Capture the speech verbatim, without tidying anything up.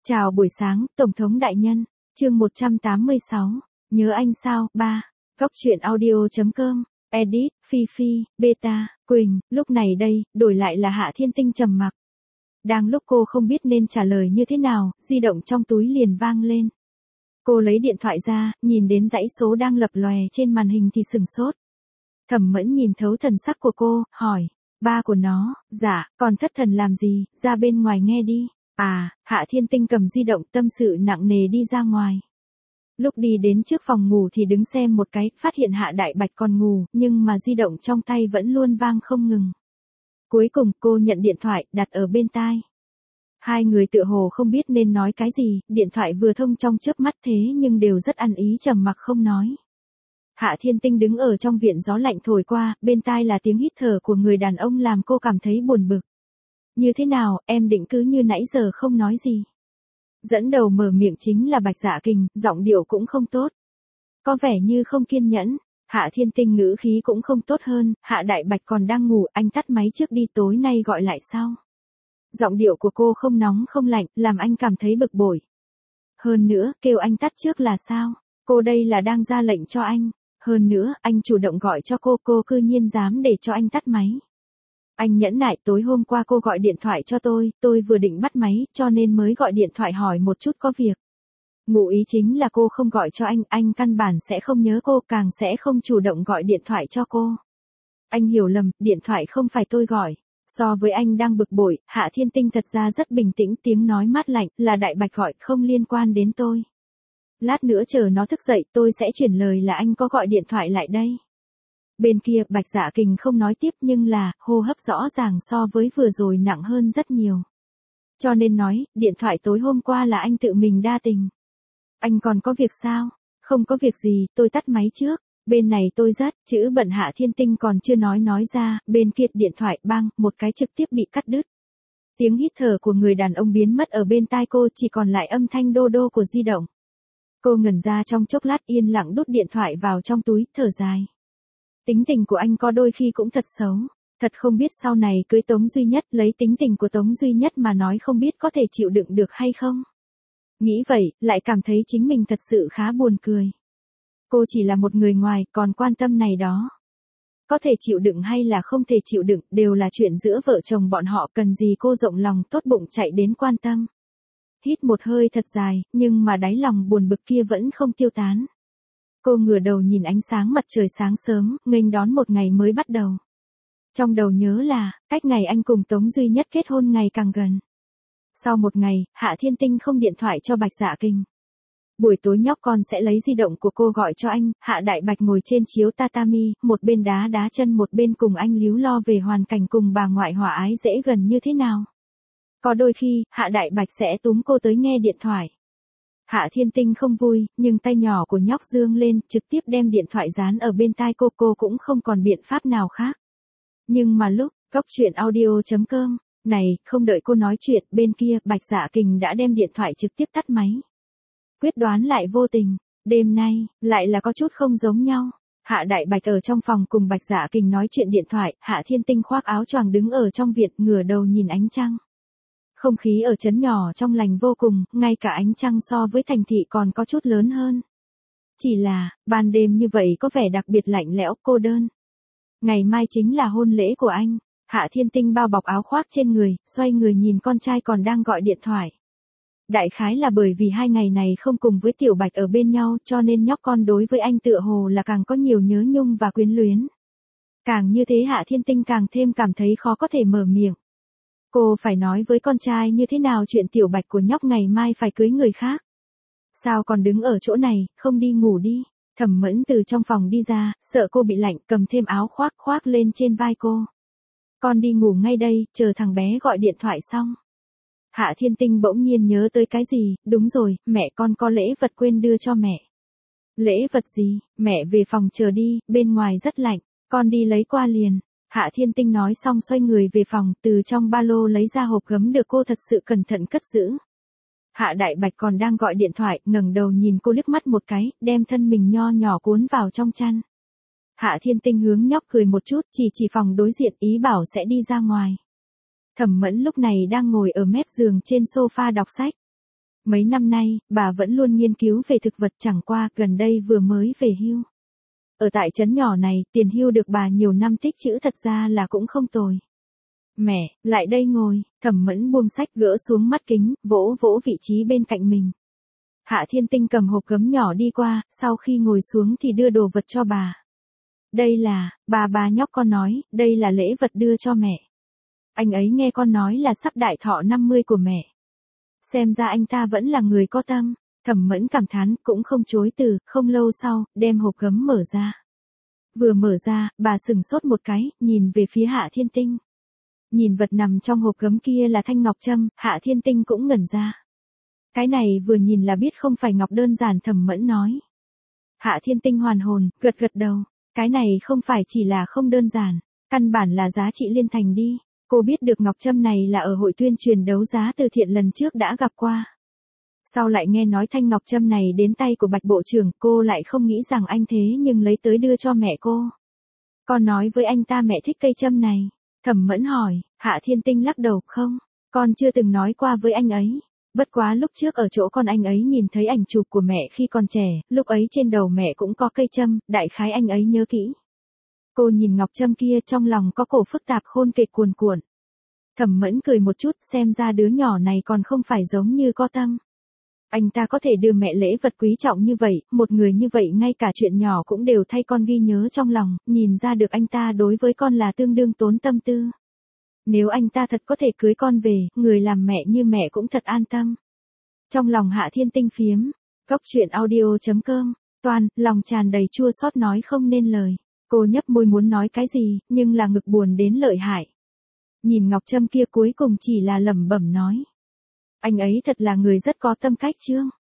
Chào buổi sáng, Tổng thống đại nhân. Chương một trăm tám mươi sáu. Nhớ anh sao? ba. Góc truyện audio chấm com. Edit, Phi Phi, Beta, Quỳnh. Lúc này đây, đổi lại là Hạ Thiên Tinh trầm mặc. Đang lúc cô không biết nên trả lời như thế nào, di động trong túi liền vang lên. Cô lấy điện thoại ra, nhìn đến dãy số đang lập lòe trên màn hình thì sừng sốt. Thẩm Mẫn nhìn thấu thần sắc của cô, hỏi. Ba của nó, dạ, còn thất thần làm gì, ra bên ngoài nghe đi. À, Hạ Thiên Tinh cầm di động tâm sự nặng nề đi ra ngoài. Lúc đi đến trước phòng ngủ thì đứng xem một cái, phát hiện Hạ Đại Bạch còn ngủ, nhưng mà di động trong tay vẫn luôn vang không ngừng. Cuối cùng cô nhận điện thoại, đặt ở bên tai. Hai người tựa hồ không biết nên nói cái gì, điện thoại vừa thông trong chớp mắt thế nhưng đều rất ăn ý trầm mặc không nói. Hạ Thiên Tinh đứng ở trong viện gió lạnh thổi qua, bên tai là tiếng hít thở của người đàn ông làm cô cảm thấy buồn bực. Như thế nào, em định cứ như nãy giờ không nói gì. Dẫn đầu mở miệng chính là Bạch Dạ Kình, giọng điệu cũng không tốt. Có vẻ như không kiên nhẫn, Hạ Thiên Tinh ngữ khí cũng không tốt hơn, Hạ Đại Bạch còn đang ngủ, anh tắt máy trước đi, tối nay gọi lại sau. Giọng điệu của cô không nóng không lạnh, làm anh cảm thấy bực bội. Hơn nữa, kêu anh tắt trước là sao? Cô đây là đang ra lệnh cho anh. Hơn nữa, anh chủ động gọi cho cô, cô cư nhiên dám để cho anh tắt máy. Anh nhẫn nại, tối hôm qua cô gọi điện thoại cho tôi, tôi vừa định bắt máy, cho nên mới gọi điện thoại hỏi một chút có việc. Ngụ ý chính là cô không gọi cho anh, anh căn bản sẽ không nhớ cô, càng sẽ không chủ động gọi điện thoại cho cô. Anh hiểu lầm, điện thoại không phải tôi gọi. So với anh đang bực bội, Hạ Thiên Tinh thật ra rất bình tĩnh, tiếng nói mát lạnh, là Đại Bạch gọi, không liên quan đến tôi. Lát nữa chờ nó thức dậy, tôi sẽ chuyển lời là anh có gọi điện thoại lại đây. Bên kia, Bạch Dạ Kình không nói tiếp nhưng là, hô hấp rõ ràng so với vừa rồi nặng hơn rất nhiều. Cho nên nói, điện thoại tối hôm qua là anh tự mình đa tình. Anh còn có việc sao? Không có việc gì, tôi tắt máy trước. Bên này tôi rất, chữ bận Hạ Thiên Tinh còn chưa nói nói ra, bên kia điện thoại bang, một cái trực tiếp bị cắt đứt. Tiếng hít thở của người đàn ông biến mất ở bên tai cô, chỉ còn lại âm thanh đô đô của di động. Cô ngẩn ra trong chốc lát, yên lặng đút điện thoại vào trong túi, thở dài. Tính tình của anh có đôi khi cũng thật xấu, thật không biết sau này cưới Tống Duy Nhất, lấy tính tình của Tống Duy Nhất mà nói không biết có thể chịu đựng được hay không. Nghĩ vậy, lại cảm thấy chính mình thật sự khá buồn cười. Cô chỉ là một người ngoài, còn quan tâm này đó. Có thể chịu đựng hay là không thể chịu đựng, đều là chuyện giữa vợ chồng bọn họ, cần gì cô rộng lòng tốt bụng chạy đến quan tâm. Hít một hơi thật dài, nhưng mà đáy lòng buồn bực kia vẫn không tiêu tán. Cô ngửa đầu nhìn ánh sáng mặt trời sáng sớm, nghênh đón một ngày mới bắt đầu. Trong đầu nhớ là, cách ngày anh cùng Tống Duy Nhất kết hôn ngày càng gần. Sau một ngày, Hạ Thiên Tinh không điện thoại cho Bạch Dạ Kình. Buổi tối nhóc con sẽ lấy di động của cô gọi cho anh, Hạ Đại Bạch ngồi trên chiếu tatami, một bên đá đá chân một bên cùng anh líu lo về hoàn cảnh cùng bà ngoại hòa ái dễ gần như thế nào. Có đôi khi, Hạ Đại Bạch sẽ túm cô tới nghe điện thoại. Hạ Thiên Tinh không vui, nhưng tay nhỏ của nhóc dương lên, trực tiếp đem điện thoại dán ở bên tai cô, cô cũng không còn biện pháp nào khác. Nhưng mà lúc, góc truyện audio chấm com, này, không đợi cô nói chuyện, bên kia, Bạch Dạ Kình đã đem điện thoại trực tiếp tắt máy. Quyết đoán lại vô tình, đêm nay, lại là có chút không giống nhau. Hạ Đại Bạch ở trong phòng cùng Bạch Dạ Kình nói chuyện điện thoại, Hạ Thiên Tinh khoác áo choàng đứng ở trong viện, ngửa đầu nhìn ánh trăng. Không khí ở trấn nhỏ trong lành vô cùng, ngay cả ánh trăng so với thành thị còn có chút lớn hơn. Chỉ là, ban đêm như vậy có vẻ đặc biệt lạnh lẽo, cô đơn. Ngày mai chính là hôn lễ của anh. Hạ Thiên Tinh bao bọc áo khoác trên người, xoay người nhìn con trai còn đang gọi điện thoại. Đại khái là bởi vì hai ngày này không cùng với Tiểu Bạch ở bên nhau, cho nên nhóc con đối với anh tựa hồ là càng có nhiều nhớ nhung và quyến luyến. Càng như thế Hạ Thiên Tinh càng thêm cảm thấy khó có thể mở miệng. Cô phải nói với con trai như thế nào chuyện Tiểu Bạch của nhóc ngày mai phải cưới người khác. Sao còn đứng ở chỗ này, không đi ngủ đi. Thẩm Mẫn từ trong phòng đi ra, sợ cô bị lạnh, cầm thêm áo khoác khoác lên trên vai cô. Con đi ngủ ngay đây, chờ thằng bé gọi điện thoại xong. Hạ Thiên Tinh bỗng nhiên nhớ tới cái gì, đúng rồi, mẹ con có lễ vật quên đưa cho mẹ. Lễ vật gì, mẹ về phòng chờ đi, bên ngoài rất lạnh, con đi lấy qua liền. Hạ Thiên Tinh nói xong xoay người về phòng, từ trong ba lô lấy ra hộp gấm được cô thật sự cẩn thận cất giữ. Hạ Đại Bạch còn đang gọi điện thoại, ngẩng đầu nhìn cô liếc mắt một cái, đem thân mình nho nhỏ cuốn vào trong chăn. Hạ Thiên Tinh hướng nhóc cười một chút, chỉ chỉ phòng đối diện, ý bảo sẽ đi ra ngoài. Thẩm Mẫn lúc này đang ngồi ở mép giường trên sofa đọc sách. Mấy năm nay, bà vẫn luôn nghiên cứu về thực vật, chẳng qua gần đây vừa mới về hưu. Ở tại trấn nhỏ này, tiền hưu được bà nhiều năm tích trữ thật ra là cũng không tồi. Mẹ, lại đây ngồi. Thẩm Mẫn buông sách gỡ xuống mắt kính, vỗ vỗ vị trí bên cạnh mình. Hạ Thiên Tinh cầm hộp gấm nhỏ đi qua, sau khi ngồi xuống thì đưa đồ vật cho bà. Đây là, bà bà nhóc con nói, đây là lễ vật đưa cho mẹ. Anh ấy nghe con nói là sắp đại thọ năm mươi của mẹ. Xem ra anh ta vẫn là người có tâm. Thẩm Mẫn cảm thán, cũng không chối từ, không lâu sau, đem hộp gấm mở ra. Vừa mở ra, bà sửng sốt một cái, nhìn về phía Hạ Thiên Tinh. Nhìn vật nằm trong hộp gấm kia là thanh ngọc trâm, Hạ Thiên Tinh cũng ngẩn ra. Cái này vừa nhìn là biết không phải ngọc đơn giản, Thẩm Mẫn nói. Hạ Thiên Tinh hoàn hồn, gật gật đầu. Cái này không phải chỉ là không đơn giản, căn bản là giá trị liên thành đi. Cô biết được ngọc trâm này là ở hội tuyên truyền đấu giá từ thiện lần trước đã gặp qua. Sau lại nghe nói thanh ngọc trâm này đến tay của Bạch Bộ trưởng, cô lại không nghĩ rằng anh thế nhưng lấy tới đưa cho mẹ cô. Con nói với anh ta mẹ thích cây trâm này. Thẩm Mẫn hỏi. Hạ Thiên Tinh lắc đầu, không, con chưa từng nói qua với anh ấy. Bất quá lúc trước ở chỗ con anh ấy nhìn thấy ảnh chụp của mẹ khi còn trẻ, lúc ấy trên đầu mẹ cũng có cây trâm, đại khái anh ấy nhớ kỹ. Cô nhìn ngọc trâm kia, trong lòng có cổ phức tạp khôn kịch cuồn cuộn. Thẩm Mẫn cười một chút, xem ra đứa nhỏ này còn không phải giống như có tâm. Anh ta có thể đưa mẹ lễ vật quý trọng như vậy, một người như vậy ngay cả chuyện nhỏ cũng đều thay con ghi nhớ trong lòng, nhìn ra được anh ta đối với con là tương đương tốn tâm tư. Nếu anh ta thật có thể cưới con về, người làm mẹ như mẹ cũng thật an tâm. Trong lòng Hạ Thiên Tinh phiếm, góc truyện audio chấm com, toàn, lòng tràn đầy chua xót nói không nên lời. Cô nhấp môi muốn nói cái gì, nhưng là ngực buồn đến lợi hại. Nhìn ngọc trâm kia cuối cùng chỉ là lẩm bẩm nói. Anh ấy thật là người rất có tâm cách Trương.